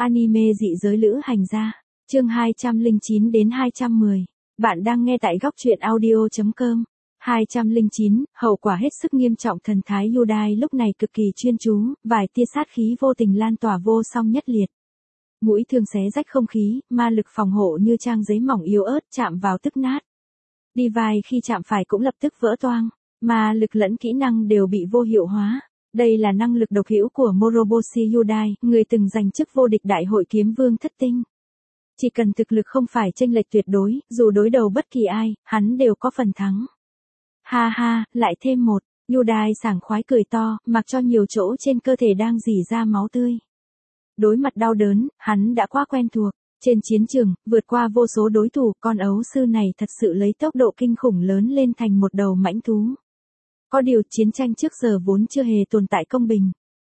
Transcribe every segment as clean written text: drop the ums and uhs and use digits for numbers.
Anime dị giới lữ hành gia. Chương 209 đến 210. Bạn đang nghe tại góc truyện audio.com. 209, hậu quả hết sức nghiêm trọng. Thần thái Yudai lúc này cực kỳ chuyên chú, vài tia sát khí vô tình lan tỏa vô song nhất liệt. Mũi thương xé rách không khí, ma lực phòng hộ như trang giấy mỏng yếu ớt chạm vào tức nát. Đi vai khi chạm phải cũng lập tức vỡ toang, ma lực lẫn kỹ năng đều bị vô hiệu hóa. Đây là năng lực độc hữu của Moroboshi Yudai, người từng giành chức vô địch đại hội kiếm vương thất tinh. Chỉ cần thực lực không phải chênh lệch tuyệt đối, dù đối đầu bất kỳ ai, hắn đều có phần thắng. Ha ha, lại thêm một, Yudai sảng khoái cười to, mặc cho nhiều chỗ trên cơ thể đang rỉ ra máu tươi. Đối mặt đau đớn, hắn đã quá quen thuộc. Trên chiến trường, vượt qua vô số đối thủ, con ấu sư này thật sự lấy tốc độ kinh khủng lớn lên thành một đầu mãnh thú. Có điều chiến tranh trước giờ vốn chưa hề tồn tại công bình.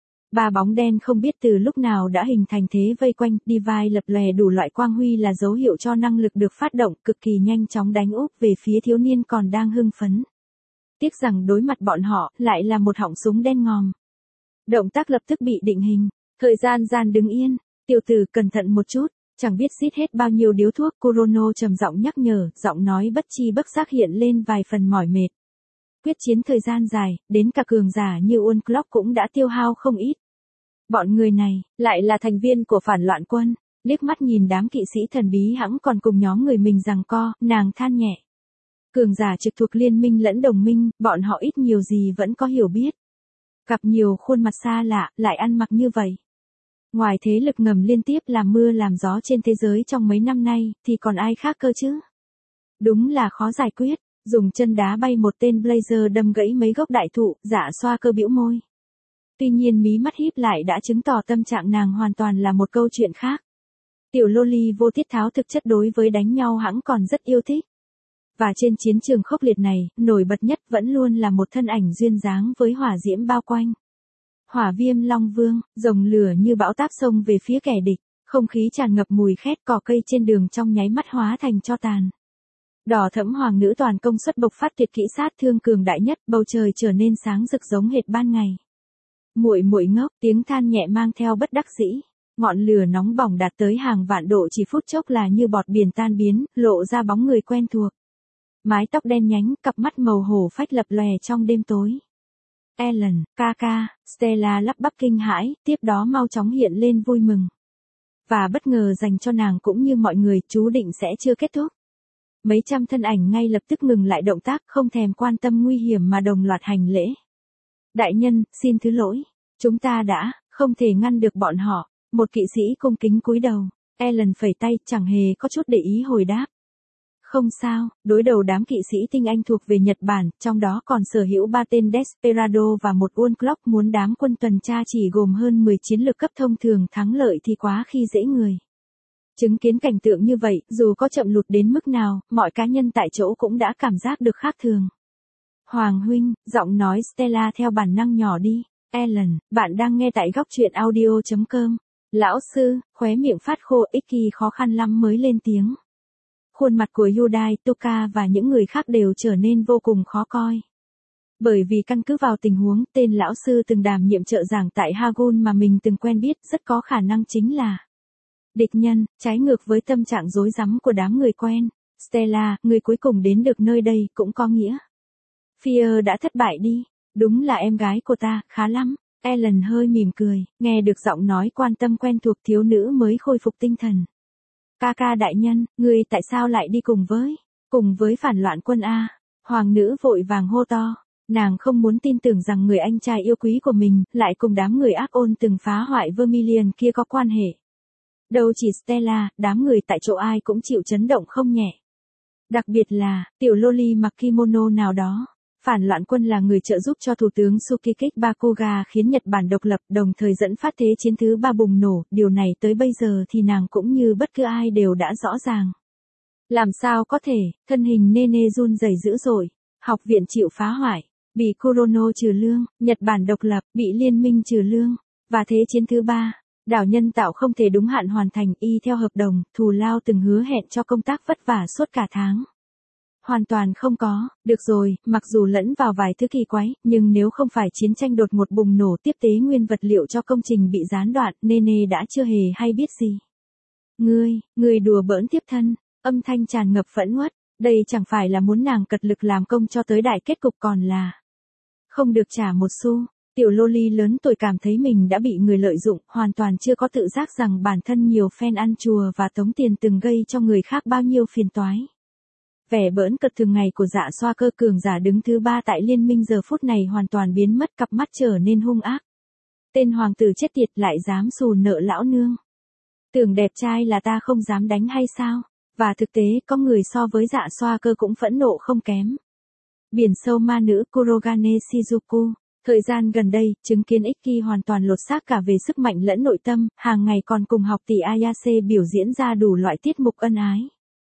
Ba bóng đen không biết từ lúc nào đã hình thành thế vây quanh, Divine lập lòe đủ loại quang huy là dấu hiệu cho năng lực được phát động cực kỳ nhanh chóng đánh úp về phía thiếu niên còn đang hưng phấn. Tiếc rằng đối mặt bọn họ lại là một họng súng đen ngòm. Động tác lập tức bị định hình, thời gian đứng yên, tiểu tử cẩn thận một chút, chẳng biết xít hết bao nhiêu điếu thuốc. Kurono trầm giọng nhắc nhở, giọng nói bất chi bất giác hiện lên vài phần mỏi mệt. Quyết chiến thời gian dài, đến cả cường giả như Unclock cũng đã tiêu hao không ít. Bọn người này, lại là thành viên của phản loạn quân, liếc mắt nhìn đám kỵ sĩ thần bí hãng còn cùng nhóm người mình giằng co, nàng than nhẹ. Cường giả trực thuộc liên minh lẫn đồng minh, bọn họ ít nhiều gì vẫn có hiểu biết. Gặp nhiều khuôn mặt xa lạ, lại ăn mặc như vậy. Ngoài thế lực ngầm liên tiếp làm mưa làm gió trên thế giới trong mấy năm nay, thì còn ai khác cơ chứ? Đúng là khó giải quyết. Dùng chân đá bay một tên Blazer đâm gãy mấy gốc đại thụ, Dạ xoa cơ bĩu môi. Tuy nhiên mí mắt híp lại đã chứng tỏ tâm trạng nàng hoàn toàn là một câu chuyện khác. Tiểu loli vô tiết tháo thực chất đối với đánh nhau hãng còn rất yêu thích. Và trên chiến trường khốc liệt này, nổi bật nhất vẫn luôn là một thân ảnh duyên dáng với hỏa diễm bao quanh. Hỏa viêm long vương, rồng lửa như bão táp xông về phía kẻ địch, không khí tràn ngập mùi khét, cỏ cây trên đường trong nháy mắt hóa thành tro tàn. Đỏ thẫm hoàng nữ toàn công suất bộc phát tuyệt kỹ sát thương cường đại nhất, bầu trời trở nên sáng rực giống hệt ban ngày. Muội muội ngốc, tiếng than nhẹ mang theo bất đắc dĩ. Ngọn lửa nóng bỏng đạt tới hàng vạn độ chỉ phút chốc là như bọt biển tan biến, lộ ra bóng người quen thuộc. Mái tóc đen nhánh, cặp mắt màu hổ phách lập lòe trong đêm tối. Ellen, ca, Stella lắp bắp kinh hãi, tiếp đó mau chóng hiện lên vui mừng. Và bất ngờ dành cho nàng cũng như mọi người, chú định sẽ chưa kết thúc. Mấy trăm thân ảnh ngay lập tức ngừng lại động tác, không thèm quan tâm nguy hiểm mà đồng loạt hành lễ. Đại nhân, xin thứ lỗi, chúng ta đã không thể ngăn được bọn họ. Một kỵ sĩ cung kính cúi đầu, Ellen phẩy tay, chẳng hề có chút để ý hồi đáp. Không sao, đối đầu đám kỵ sĩ tinh anh thuộc về Nhật Bản, trong đó còn sở hữu 3 tên Desperado và một Unclock, muốn đám quân tuần tra chỉ gồm hơn 10 chiến lược cấp thông thường thắng lợi thì quá khi dễ người. Chứng kiến cảnh tượng như vậy, dù có chậm lụt đến mức nào, mọi cá nhân tại chỗ cũng đã cảm giác được khác thường. Hoàng huynh, giọng nói Stella theo bản năng nhỏ đi. Ellen, bạn đang nghe tại góc truyện audio.com. Lão sư, khóe miệng phát khô, Iki khó khăn lắm mới lên tiếng. Khuôn mặt của Yudai, Toka và những người khác đều trở nên vô cùng khó coi. Bởi vì căn cứ vào tình huống, tên lão sư từng đảm nhiệm trợ giảng tại Hagun mà mình từng quen biết, rất có khả năng chính là địch nhân, trái ngược với tâm trạng rối rắm của đám người quen. Stella, người cuối cùng đến được nơi đây, cũng có nghĩa Fear đã thất bại đi. Đúng là em gái của ta, khá lắm. Ellen hơi mỉm cười, nghe được giọng nói quan tâm quen thuộc, thiếu nữ mới khôi phục tinh thần. Ca đại nhân, người tại sao lại đi cùng với phản loạn quân a? Hoàng nữ vội vàng hô to. Nàng không muốn tin tưởng rằng người anh trai yêu quý của mình lại cùng đám người ác ôn từng phá hoại Vermilion kia có quan hệ. Đâu chỉ Stella, đám người tại chỗ ai cũng chịu chấn động không nhẹ. Đặc biệt là, tiểu loli mặc kimono nào đó. Phản loạn quân là người trợ giúp cho Thủ tướng Sukikik Bakuga khiến Nhật Bản độc lập, đồng thời dẫn phát thế chiến thứ 3 bùng nổ, điều này tới bây giờ thì nàng cũng như bất cứ ai đều đã rõ ràng. Làm sao có thể, thân hình Nene run rẩy dữ dội, học viện chịu phá hoại, bị Kurono trừ lương, Nhật Bản độc lập, bị liên minh trừ lương, và thế chiến thứ 3. Đảo nhân tạo không thể đúng hạn hoàn thành y theo hợp đồng, thù lao từng hứa hẹn cho công tác vất vả suốt cả tháng. hoàn toàn không có, được rồi, mặc dù lẫn vào vài thứ kỳ quái, nhưng nếu không phải chiến tranh đột ngột bùng nổ tiếp tế nguyên vật liệu cho công trình bị gián đoạn, Nene đã chưa hề hay biết gì. Ngươi đùa bỡn tiếp thân, âm thanh tràn ngập phẫn uất, đây chẳng phải là muốn nàng cật lực làm công cho tới đại kết cục còn là không được trả một xu. Tiểu loli lớn tuổi cảm thấy mình đã bị người lợi dụng, hoàn toàn chưa có tự giác rằng bản thân nhiều fan ăn chùa và tống tiền từng gây cho người khác bao nhiêu phiền toái. Vẻ bỡn cợt thường ngày của Dạ Xoa Cơ cường giả đứng thứ 3 tại liên minh giờ phút này hoàn toàn biến mất, cặp mắt trở nên hung ác. Tên hoàng tử chết tiệt lại dám xù nợ lão nương. Tưởng đẹp trai là ta không dám đánh hay sao? Và thực tế có người so với Dạ Xoa Cơ cũng phẫn nộ không kém. Biển sâu ma nữ Kurogane Shizuku. Thời gian gần đây, chứng kiến Ikki hoàn toàn lột xác cả về sức mạnh lẫn nội tâm, hàng ngày còn cùng học tỷ Ayase biểu diễn ra đủ loại tiết mục ân ái.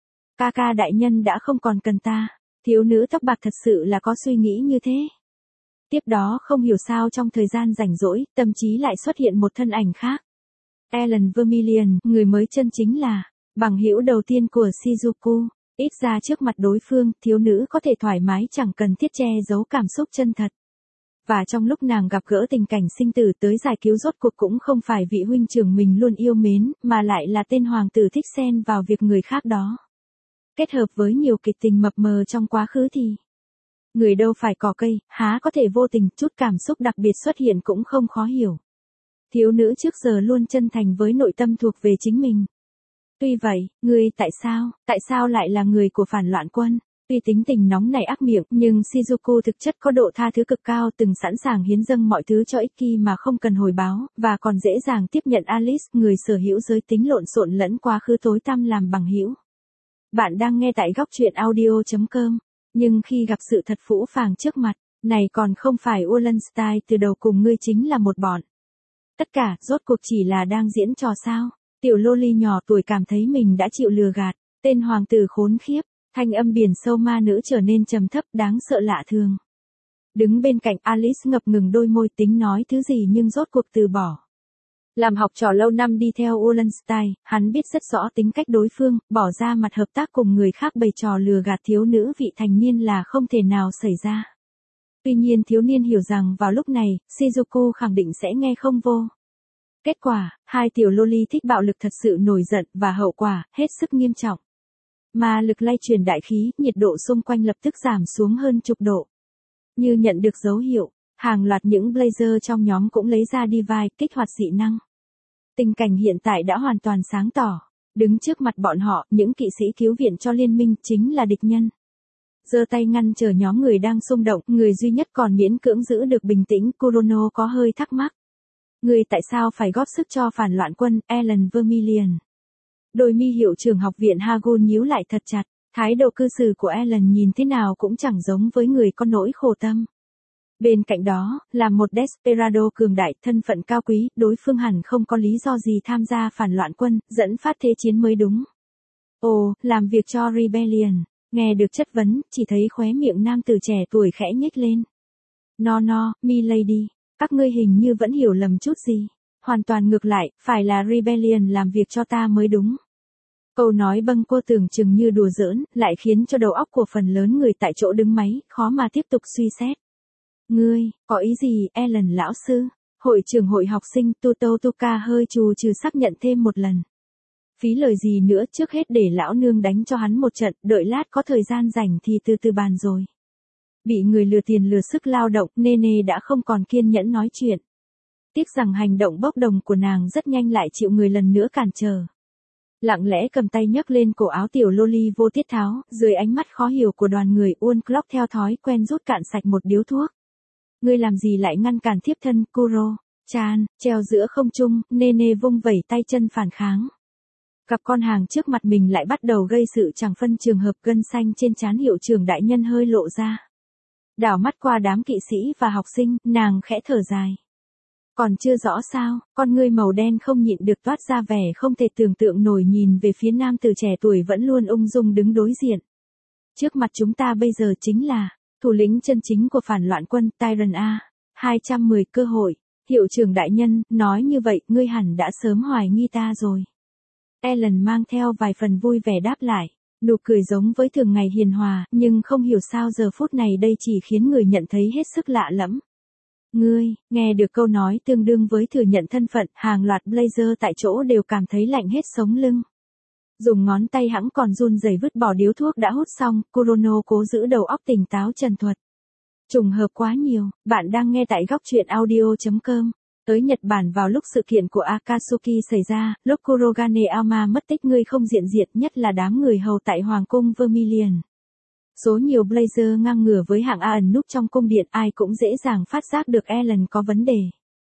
Ca đại nhân đã không còn cần ta, thiếu nữ tóc bạc thật sự là có suy nghĩ như thế. Tiếp đó không hiểu sao trong thời gian rảnh rỗi, tâm trí lại xuất hiện một thân ảnh khác. Ellen Vermilion, người mới chân chính là bằng hữu đầu tiên của Shizuku. Ít ra trước mặt đối phương, thiếu nữ có thể thoải mái chẳng cần thiết che giấu cảm xúc chân thật. Và trong lúc nàng gặp gỡ tình cảnh sinh tử tới giải cứu rốt cuộc cũng không phải vị huynh trưởng mình luôn yêu mến, mà lại là tên hoàng tử thích xen vào việc người khác đó. Kết hợp với nhiều kịch tình mập mờ trong quá khứ thì người đâu phải cỏ cây, há có thể vô tình, chút cảm xúc đặc biệt xuất hiện cũng không khó hiểu. Thiếu nữ trước giờ luôn chân thành với nội tâm thuộc về chính mình. Tuy vậy, ngươi tại sao lại là người của phản loạn quân? Tuy tính tình nóng nảy ác miệng, nhưng Shizuku thực chất có độ tha thứ cực cao, từng sẵn sàng hiến dâng mọi thứ cho Ikki mà không cần hồi báo, và còn dễ dàng tiếp nhận Alice, người sở hữu giới tính lộn xộn lẫn quá khứ tối tăm làm bằng hữu. Bạn đang nghe tại góc truyện audio.com, nhưng khi gặp sự thật phũ phàng trước mặt, này còn không phải Wallenstein từ đầu cùng ngươi chính là một bọn. Tất cả, rốt cuộc chỉ là đang diễn trò sao? Tiểu loli nhỏ tuổi cảm thấy mình đã chịu lừa gạt, tên hoàng tử khốn khiếp. Thanh âm biển sâu ma nữ trở nên trầm thấp đáng sợ lạ thường. Đứng bên cạnh Alice ngập ngừng đôi môi tính nói thứ gì nhưng rốt cuộc từ bỏ. Làm học trò lâu năm đi theo Wallenstein, hắn biết rất rõ tính cách đối phương, bỏ ra mặt hợp tác cùng người khác bày trò lừa gạt thiếu nữ vị thành niên là không thể nào xảy ra. Tuy nhiên thiếu niên hiểu rằng vào lúc này, Shizuku khẳng định sẽ nghe không vô. Kết quả, hai tiểu loli thích bạo lực thật sự nổi giận và hậu quả, hết sức nghiêm trọng. Ma lực lay truyền đại khí, nhiệt độ xung quanh lập tức giảm xuống hơn chục độ. Như nhận được dấu hiệu, hàng loạt những blazer trong nhóm cũng lấy ra device kích hoạt dị năng. Tình cảnh hiện tại đã hoàn toàn sáng tỏ. Đứng trước mặt bọn họ, những kỵ sĩ cứu viện cho liên minh chính là địch nhân. Giơ tay ngăn chờ nhóm người đang xung động, người duy nhất còn miễn cưỡng giữ được bình tĩnh, Kurono có hơi thắc mắc. Người tại sao phải góp sức cho phản loạn quân, Ellen Vermilion? Đôi mi hiệu trưởng học viện Hagun nhíu lại thật chặt, thái độ cư xử của Ellen nhìn thế nào cũng chẳng giống với người có nỗi khổ tâm. Bên cạnh đó, là một Desperado cường đại, thân phận cao quý, đối phương hẳn không có lý do gì tham gia phản loạn quân, dẫn phát thế chiến mới đúng. Ồ, làm việc cho Rebellion, nghe được chất vấn, chỉ thấy khóe miệng nam tử trẻ tuổi khẽ nhếch lên. No, milady, các ngươi hình như vẫn hiểu lầm chút gì. Hoàn toàn ngược lại, phải là Rebellion làm việc cho ta mới đúng. Câu nói bâng quơ tưởng chừng như đùa giỡn, lại khiến cho đầu óc của phần lớn người tại chỗ đứng máy, khó mà tiếp tục suy xét. Ngươi, có ý gì, Ellen lão sư? Hội trưởng hội học sinh Tutotuka hơi trù trừ xác nhận thêm một lần. Phí lời gì nữa, trước hết để lão nương đánh cho hắn một trận, đợi lát có thời gian rảnh thì từ từ bàn rồi. Bị người lừa tiền lừa sức lao động, Nene đã không còn kiên nhẫn nói chuyện. Tiếc rằng hành động bốc đồng của nàng rất nhanh lại chịu người lần nữa cản trở. Lặng lẽ cầm tay nhấc lên cổ áo tiểu loli vô tiết tháo, dưới ánh mắt khó hiểu của đoàn người, Uon Clock theo thói quen rút cạn sạch một điếu thuốc. Ngươi làm gì lại ngăn cản thiếp thân, Kuro? Chan, treo giữa không trung, Nene vung vẩy tay chân phản kháng. Gặp con hàng trước mặt mình lại bắt đầu gây sự chẳng phân trường hợp, gân xanh trên trán hiệu trưởng đại nhân hơi lộ ra. Đảo mắt qua đám kỵ sĩ và học sinh, nàng khẽ thở dài. Còn chưa rõ sao, con ngươi màu đen không nhịn được toát ra vẻ không thể tưởng tượng nổi nhìn về phía nam tử trẻ tuổi vẫn luôn ung dung đứng đối diện. Trước mặt chúng ta bây giờ chính là thủ lĩnh chân chính của phản loạn quân, Tyron A. 210 cơ hội. Hiệu trưởng đại nhân, nói như vậy, ngươi hẳn đã sớm hoài nghi ta rồi. Ellen mang theo vài phần vui vẻ đáp lại. Nụ cười giống với thường ngày hiền hòa, nhưng không hiểu sao giờ phút này đây chỉ khiến người nhận thấy hết sức lạ lẫm. Ngươi, nghe được câu nói tương đương với thừa nhận thân phận, hàng loạt blazer tại chỗ đều cảm thấy lạnh hết sống lưng. Dùng ngón tay hãng còn run rẩy vứt bỏ điếu thuốc đã hút xong, Kurono cố giữ đầu óc tỉnh táo trần thuật. Trùng hợp quá nhiều, bạn đang nghe tại góc truyện audio.com. Tới Nhật Bản vào lúc sự kiện của Akatsuki xảy ra, lúc Kurogane Aoma mất tích ngươi không diện diện nhất là đám người hầu tại Hoàng cung Vermilion. Số nhiều blazer ngang ngửa với hạng A ẩn núp trong cung điện ai cũng dễ dàng phát giác được Ellen có vấn đề.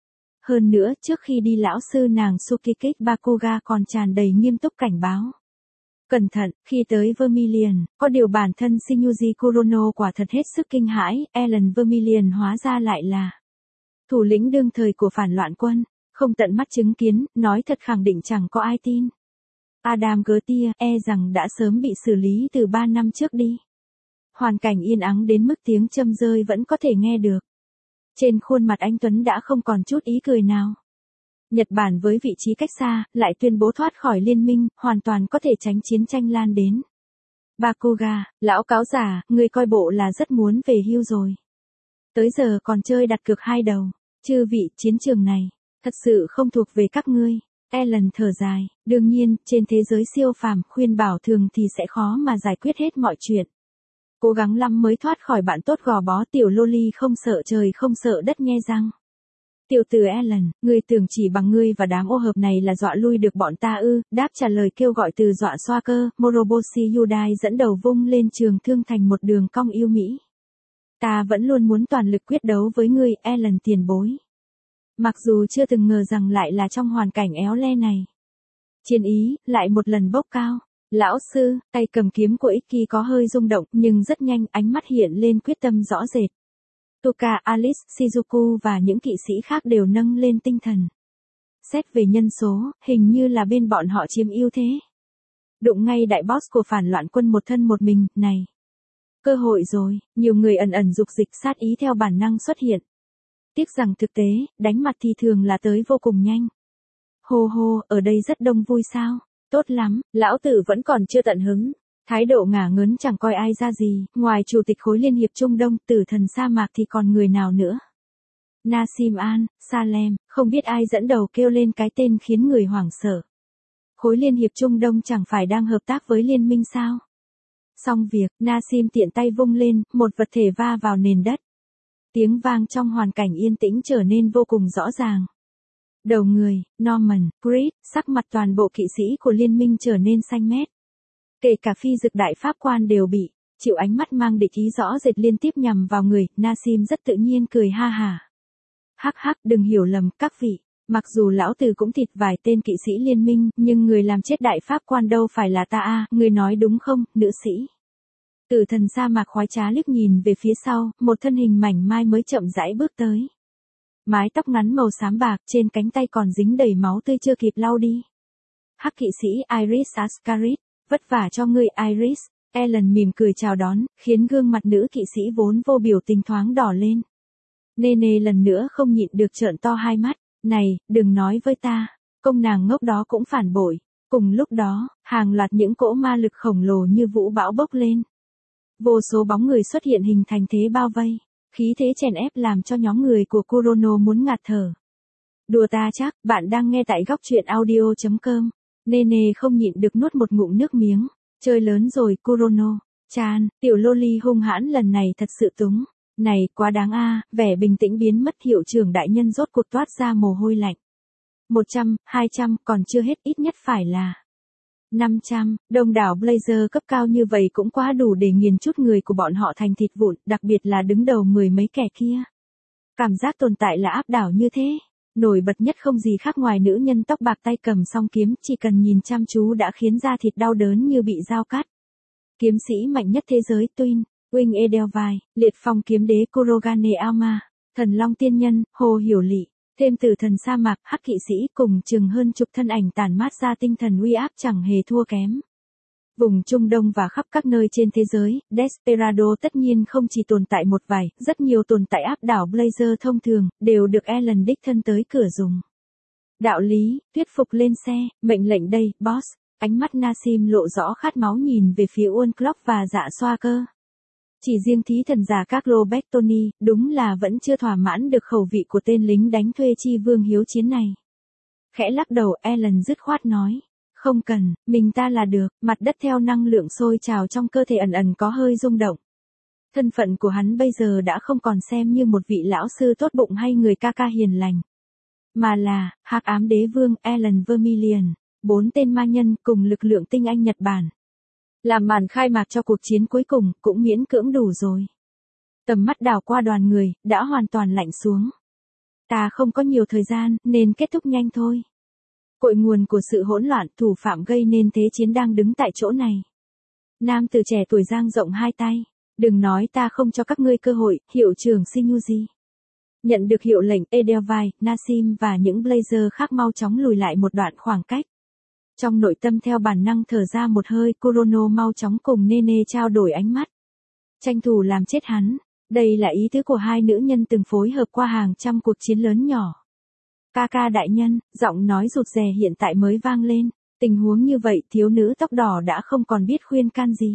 Hơn nữa, trước khi đi lão sư nàng Tsukikik Bakuga còn tràn đầy nghiêm túc cảnh báo. Cẩn thận, khi tới Vermilion, có điều bản thân Shinyuji Kurono quả thật hết sức kinh hãi, Ellen Vermilion hóa ra lại là thủ lĩnh đương thời của phản loạn quân, không tận mắt chứng kiến, nói thật khẳng định chẳng có ai tin. Adam Gertier rằng đã sớm bị xử lý từ 3 năm trước đi. Hoàn cảnh yên ắng đến mức tiếng châm rơi vẫn có thể nghe được. Trên khuôn mặt anh Tuấn đã không còn chút ý cười nào. Nhật Bản với vị trí cách xa, lại tuyên bố thoát khỏi liên minh, hoàn toàn có thể tránh chiến tranh lan đến. Bakuga, lão cáo già, người coi bộ là rất muốn về hưu rồi. Tới giờ còn chơi đặt cược 2 đầu. Chư vị, chiến trường này, thật sự không thuộc về các ngươi. Ellen thở dài, đương nhiên, trên thế giới siêu phàm, khuyên bảo thường thì sẽ khó mà giải quyết hết mọi chuyện. Cố gắng lắm mới thoát khỏi bạn tốt gò bó tiểu loli không sợ trời không sợ đất nhe răng. Tiểu tử Ellen, ngươi tưởng chỉ bằng ngươi và đám ô hợp này là dọa lui được bọn ta ư? Đáp trả lời kêu gọi từ dọa xoa cơ, Moroboshi Yudai dẫn đầu vung lên trường thương thành một đường cong yêu mỹ. Ta vẫn luôn muốn toàn lực quyết đấu với ngươi, Ellen tiền bối. Mặc dù chưa từng ngờ rằng lại là trong hoàn cảnh éo le này. Chiến ý, lại một lần bốc cao. Lão sư, tay cầm kiếm của Ikki có hơi rung động, nhưng rất nhanh ánh mắt hiện lên quyết tâm rõ rệt. Toka, Alice, Shizuku và những kỵ sĩ khác đều nâng lên tinh thần. Xét về nhân số, hình như là bên bọn họ chiếm ưu thế. Đụng ngay đại boss của phản loạn quân một thân một mình, này. Cơ hội rồi, nhiều người ẩn ẩn dục dịch sát ý theo bản năng xuất hiện. Tiếc rằng thực tế, đánh mặt thì thường là tới vô cùng nhanh. Hô hô, ở đây rất đông vui sao? Tốt lắm, lão tử vẫn còn chưa tận hứng. Thái độ ngả ngớn chẳng coi ai ra gì, ngoài chủ tịch khối liên hiệp Trung Đông, tử thần sa mạc thì còn người nào nữa. Nasim An, Salem, không biết ai dẫn đầu kêu lên cái tên khiến người hoảng sợ. Khối liên hiệp Trung Đông chẳng phải đang hợp tác với liên minh sao? Xong việc, Nasim tiện tay vung lên, một vật thể va vào nền đất. Tiếng vang trong hoàn cảnh yên tĩnh trở nên vô cùng rõ ràng. Đầu người, Norman, Creed, sắc mặt toàn bộ kỵ sĩ của liên minh trở nên xanh mét. Kể cả phi dực đại pháp quan đều bị, chịu ánh mắt mang địch ý rõ rệt liên tiếp nhằm vào người, Nasim rất tự nhiên cười ha hả. Hắc hắc, đừng hiểu lầm, các vị. Mặc dù lão tử cũng thịt vài tên kỵ sĩ liên minh, nhưng người làm chết đại pháp quan đâu phải là ta a, người nói đúng không, nữ sĩ? Tử thần sa mạc khoái trá liếc nhìn về phía sau, một thân hình mảnh mai mới chậm rãi bước tới. Mái tóc ngắn màu xám bạc, trên cánh tay còn dính đầy máu tươi chưa kịp lau đi. Hắc kỵ sĩ Iris Ascaris, vất vả cho ngươi Iris. Ellen mỉm cười chào đón, khiến gương mặt nữ kỵ sĩ vốn vô biểu tình thoáng đỏ lên. Nene lần nữa không nhịn được trợn to hai mắt. Này, đừng nói với ta. Công nàng ngốc đó cũng phản bội. Cùng lúc đó, hàng loạt những cỗ ma lực khổng lồ như vũ bão bốc lên. Vô số bóng người xuất hiện hình thành thế bao vây. Khí thế chèn ép làm cho nhóm người của Kurono muốn ngạt thở. Đùa ta chắc, bạn đang nghe tại góc truyện audio.com. Nene không nhịn được nuốt một ngụm nước miếng. Chơi lớn rồi Kurono. Chan, tiểu loli hung hãn lần này thật sự túng. Này, quá đáng a, vẻ bình tĩnh biến mất, hiệu trưởng đại nhân rốt cuộc toát ra mồ hôi lạnh. 100, 200, còn chưa hết, ít nhất phải là 500, đông đảo blazer cấp cao như vậy cũng quá đủ để nghiền chút người của bọn họ thành thịt vụn, đặc biệt là đứng đầu 10 mấy kẻ kia. Cảm giác tồn tại là áp đảo như thế. Nổi bật nhất không gì khác ngoài nữ nhân tóc bạc tay cầm song kiếm, chỉ cần nhìn chăm chú đã khiến da thịt đau đớn như bị dao cắt. Kiếm sĩ mạnh nhất thế giới Twin, Wing Edelweiss, liệt phong kiếm đế Kurogane Aoma, thần long tiên nhân, Hồ Hiểu Lị, thêm tử thần sa mạc, hắc kỵ sĩ cùng chừng hơn chục thân ảnh tản mát ra tinh thần uy áp chẳng hề thua kém. Vùng Trung Đông và khắp các nơi trên thế giới, Desperado tất nhiên không chỉ tồn tại một vài, rất nhiều tồn tại áp đảo blazer thông thường, đều được Ellen đích thân tới cửa dùng. Đạo lý, thuyết phục lên xe, mệnh lệnh đây, boss. Ánh mắt Nassim lộ rõ khát máu nhìn về phía Uôn Clock và Dạ Xoa Cơ. Chỉ riêng thí thần giả Carlo Bertoni, đúng là vẫn chưa thỏa mãn được khẩu vị của tên lính đánh thuê chi vương hiếu chiến này. Khẽ lắc đầu, Ellen dứt khoát nói. Không cần, mình ta là được, mặt đất theo năng lượng sôi trào trong cơ thể ẩn ẩn có hơi rung động. Thân phận của hắn bây giờ đã không còn xem như một vị lão sư tốt bụng hay người ca ca hiền lành. Mà là, hắc ám đế vương Ellen Vermilion, 4 tên ma nhân cùng lực lượng tinh anh Nhật Bản. Làm màn khai mạc cho cuộc chiến cuối cùng, cũng miễn cưỡng đủ rồi. Tầm mắt đảo qua đoàn người, đã hoàn toàn lạnh xuống. Ta không có nhiều thời gian, nên kết thúc nhanh thôi. Cội nguồn của sự hỗn loạn, thủ phạm gây nên thế chiến đang đứng tại chỗ này. Nam tử trẻ tuổi dang rộng hai tay. Đừng nói ta không cho các ngươi cơ hội, hiệu trưởng Shinyuji. Nhận được hiệu lệnh, Edelweiss, Nassim và những Blazer khác mau chóng lùi lại một đoạn khoảng cách. Trong nội tâm theo bản năng thở ra một hơi, Kurono mau chóng cùng Nene trao đổi ánh mắt. Tranh thủ làm chết hắn. Đây là ý tứ của hai nữ nhân từng phối hợp qua hàng trăm cuộc chiến lớn nhỏ. Ca ca đại nhân, giọng nói rụt rè hiện tại mới vang lên. Tình huống như vậy thiếu nữ tóc đỏ đã không còn biết khuyên can gì.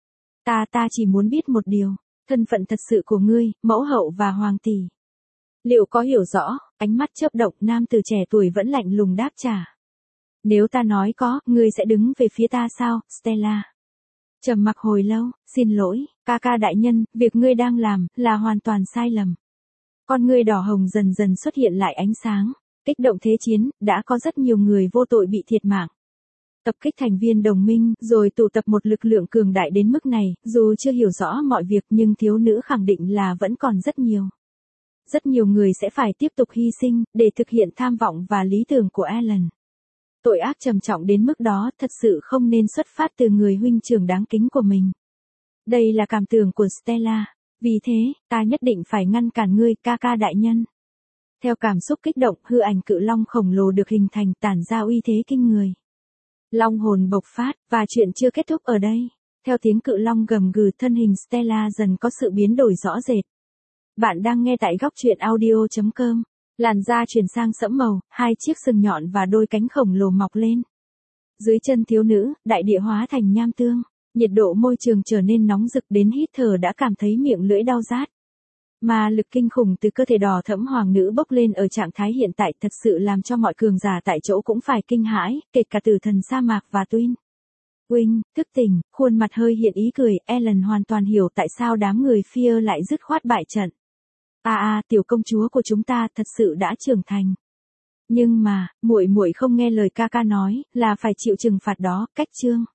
Ta chỉ muốn biết một điều. Thân phận thật sự của ngươi, mẫu hậu và hoàng tỷ. Liệu có hiểu rõ, ánh mắt chớp động nam tử trẻ tuổi vẫn lạnh lùng đáp trả. Nếu ta nói có, ngươi sẽ đứng về phía ta sao, Stella? Trầm mặc hồi lâu, xin lỗi, ca ca đại nhân, việc ngươi đang làm, là hoàn toàn sai lầm. Con ngươi đỏ hồng dần dần xuất hiện lại ánh sáng. Kích động thế chiến, đã có rất nhiều người vô tội bị thiệt mạng. Tập kích thành viên đồng minh, rồi tụ tập một lực lượng cường đại đến mức này, dù chưa hiểu rõ mọi việc nhưng thiếu nữ khẳng định là vẫn còn rất nhiều. Rất nhiều người sẽ phải tiếp tục hy sinh, để thực hiện tham vọng và lý tưởng của Ellen. Tội ác trầm trọng đến mức đó thật sự không nên xuất phát từ người huynh trưởng đáng kính của mình. Đây là cảm tưởng của Stella. Vì thế, ta nhất định phải ngăn cản ngươi, ca ca đại nhân. Theo cảm xúc kích động, hư ảnh cự long khổng lồ được hình thành tản ra uy thế kinh người. Long hồn bộc phát, và chuyện chưa kết thúc ở đây. Theo tiếng cự long gầm gừ, thân hình Stella dần có sự biến đổi rõ rệt. Bạn đang nghe tại góc truyện audio.com. Làn da chuyển sang sẫm màu, hai chiếc sừng nhọn và đôi cánh khổng lồ mọc lên. Dưới chân thiếu nữ, đại địa hóa thành nham tương. Nhiệt độ môi trường trở nên nóng rực đến hít thở đã cảm thấy miệng lưỡi đau rát. Mà lực kinh khủng từ cơ thể đỏ thẫm hoàng nữ bốc lên ở trạng thái hiện tại thật sự làm cho mọi cường giả tại chỗ cũng phải kinh hãi, kể cả tử thần sa mạc và Twin. Wing, thức tỉnh, khuôn mặt hơi hiện ý cười, Ellen hoàn toàn hiểu tại sao đám người Fear lại dứt khoát bại trận. Tiểu công chúa của chúng ta thật sự đã trưởng thành. Nhưng mà, muội không nghe lời ca ca nói, là phải chịu trừng phạt đó, cách chương.